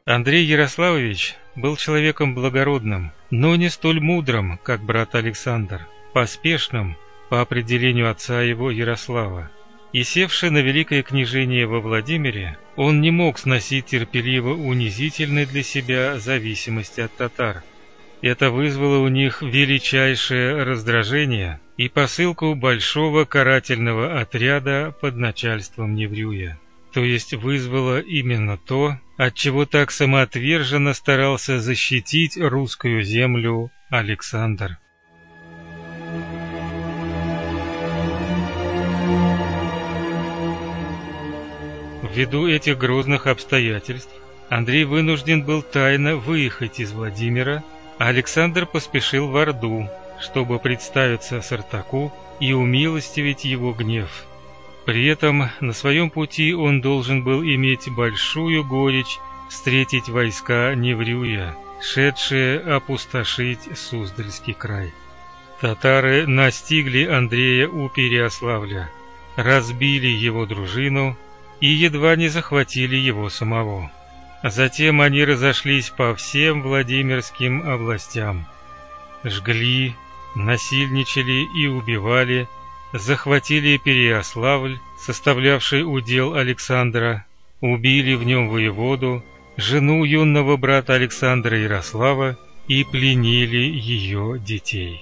Андрей Ярославович был человеком благородным, но не столь мудрым, как брат Александр, поспешным по определению отца его Ярослава. И севший на великое княжение во Владимире, он не мог сносить терпеливо унизительной для себя зависимости от татар. Это вызвало у них величайшее раздражение и посылку большого карательного отряда под начальством Неврюя. То есть вызвало именно то, от чего так самоотверженно старался защитить русскую землю Александр. Ввиду этих грозных обстоятельств Андрей вынужден был тайно выехать из Владимира, а Александр поспешил в Орду, чтобы представиться Сартаку и умилостивить его гнев. При этом на своем пути он должен был иметь большую горечь встретить войска Неврюя, шедшие опустошить Суздальский край. Татары настигли Андрея у Переяславля, разбили его дружину и едва не захватили его самого. Затем они разошлись по всем Владимирским областям, жгли, насильничали и убивали, захватили Переяславль, составлявший удел Александра, убили в нем воеводу, жену юного брата Александра Ярослава и пленили ее детей.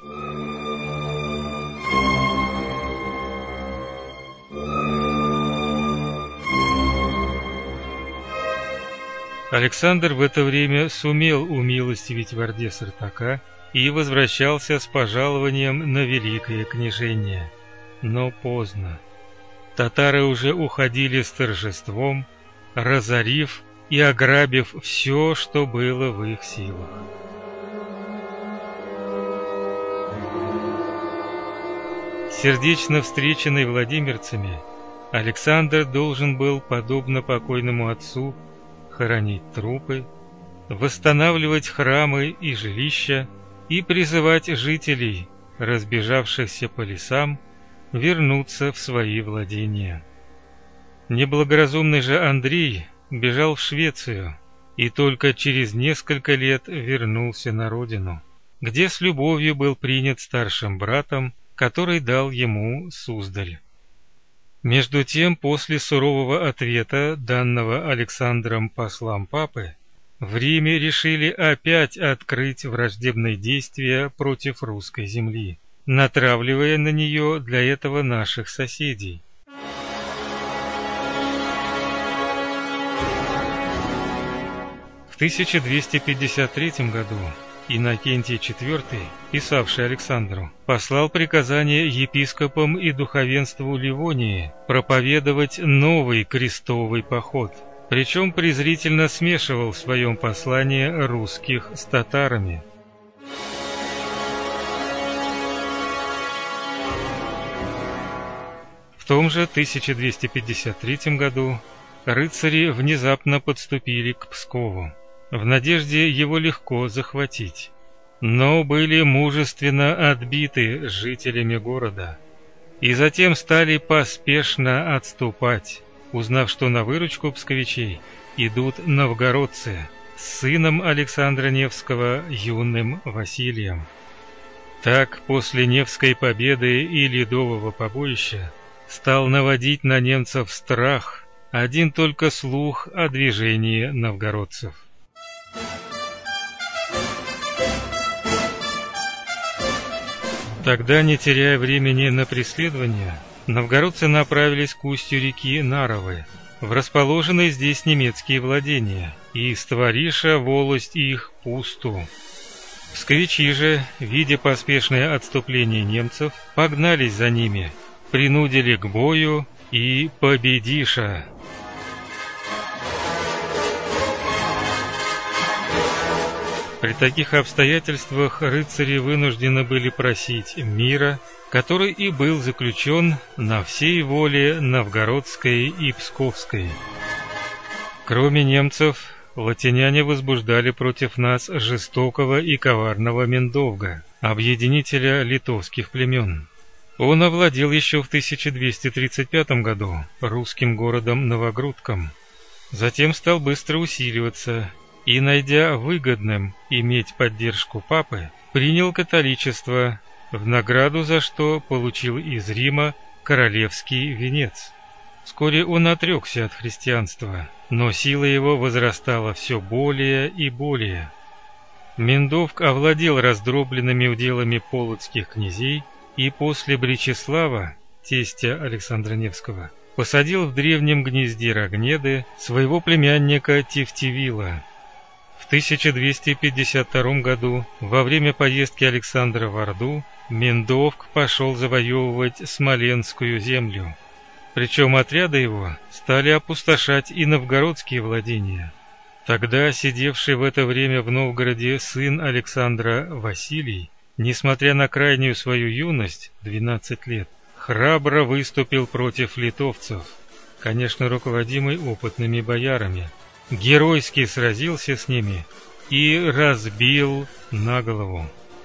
Александр в это время сумел умилостивить в Орде Сартака и возвращался с пожалованием на великое княжение. Но поздно. Татары уже уходили с торжеством, разорив и ограбив все, что было в их силах. Сердечно встреченный владимирцами, Александр должен был, подобно покойному отцу, хоронить трупы, восстанавливать храмы и жилища и призывать жителей, разбежавшихся по лесам, вернуться в свои владения. Неблагоразумный же Андрей бежал в Швецию и только через несколько лет вернулся на родину, где с любовью был принят старшим братом, который дал ему Суздаль. Между тем, после сурового ответа, данного Александром послам папы, в Риме решили опять открыть враждебные действия против русской земли, натравливая на нее для этого наших соседей. В 1253 году Иннокентий IV, писавший Александру, послал приказание епископам и духовенству Ливонии проповедовать новый крестовый поход, причем презрительно смешивал в своем послании русских с татарами. В том же 1253 году рыцари внезапно подступили к Пскову, в надежде его легко захватить, но были мужественно отбиты жителями города и затем стали поспешно отступать, узнав, что на выручку псковичей идут новгородцы с сыном Александра Невского, юным Василием. Так, после Невской победы и Ледового побоища стал наводить на немцев страх один только слух о движении новгородцев. Тогда, не теряя времени на преследование, новгородцы направились к устью реки Наровы, в расположенные здесь немецкие владения, и створиша волость их пусту. Псковичи же, видя поспешное отступление немцев, погнались за ними, принудили к бою и победиша. При таких обстоятельствах рыцари вынуждены были просить мира, который и был заключен на всей воле новгородской и псковской. Кроме немцев, латиняне возбуждали против нас жестокого и коварного Мендовга, объединителя литовских племен. Он овладел еще в 1235 году русским городом Новогрудком, Затем стал быстро усиливаться и, найдя выгодным иметь поддержку папы, принял католичество, в награду за что получил из Рима королевский венец. Вскоре он отрекся от христианства, но сила его возрастала все более и более. Миндовк овладел раздробленными уделами полоцких князей и после Бречеслава, тестя Александра Невского, посадил в древнем гнезде Рогнеды своего племянника Тевтевила. В 1252 году, во время поездки Александра в Орду, Миндовк пошел завоевывать Смоленскую землю. Причем отряды его стали опустошать и новгородские владения. Тогда сидевший в это время в Новгороде сын Александра Василий, несмотря на крайнюю свою юность, 12 лет, храбро выступил против литовцев, конечно, руководимый опытными боярами, геройски сразился с ними и разбил на голову.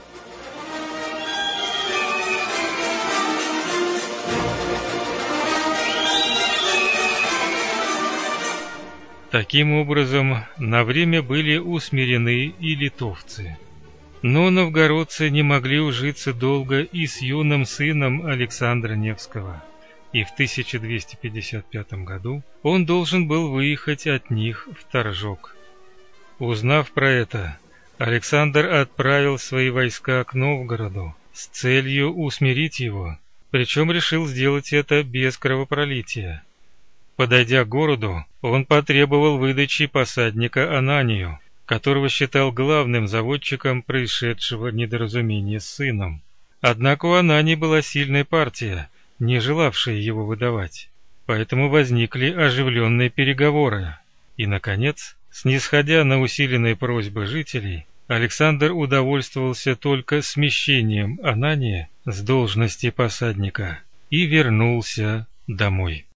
Таким образом, на время были усмирены и литовцы. Но новгородцы не могли ужиться долго и с юным сыном Александра Невского, и в 1255 году он должен был выехать от них в Торжок. Узнав про это, Александр отправил свои войска к Новгороду с целью усмирить его, причем решил сделать это без кровопролития. Подойдя к городу, он потребовал выдачи посадника Ананию, которого считал главным заводчиком происшедшего недоразумения с сыном. Однако у Анании была сильная партия, не желавшая его выдавать, поэтому возникли оживленные переговоры. И, наконец, снисходя на усиленные просьбы жителей, Александр удовольствовался только смещением Анания с должности посадника и вернулся домой.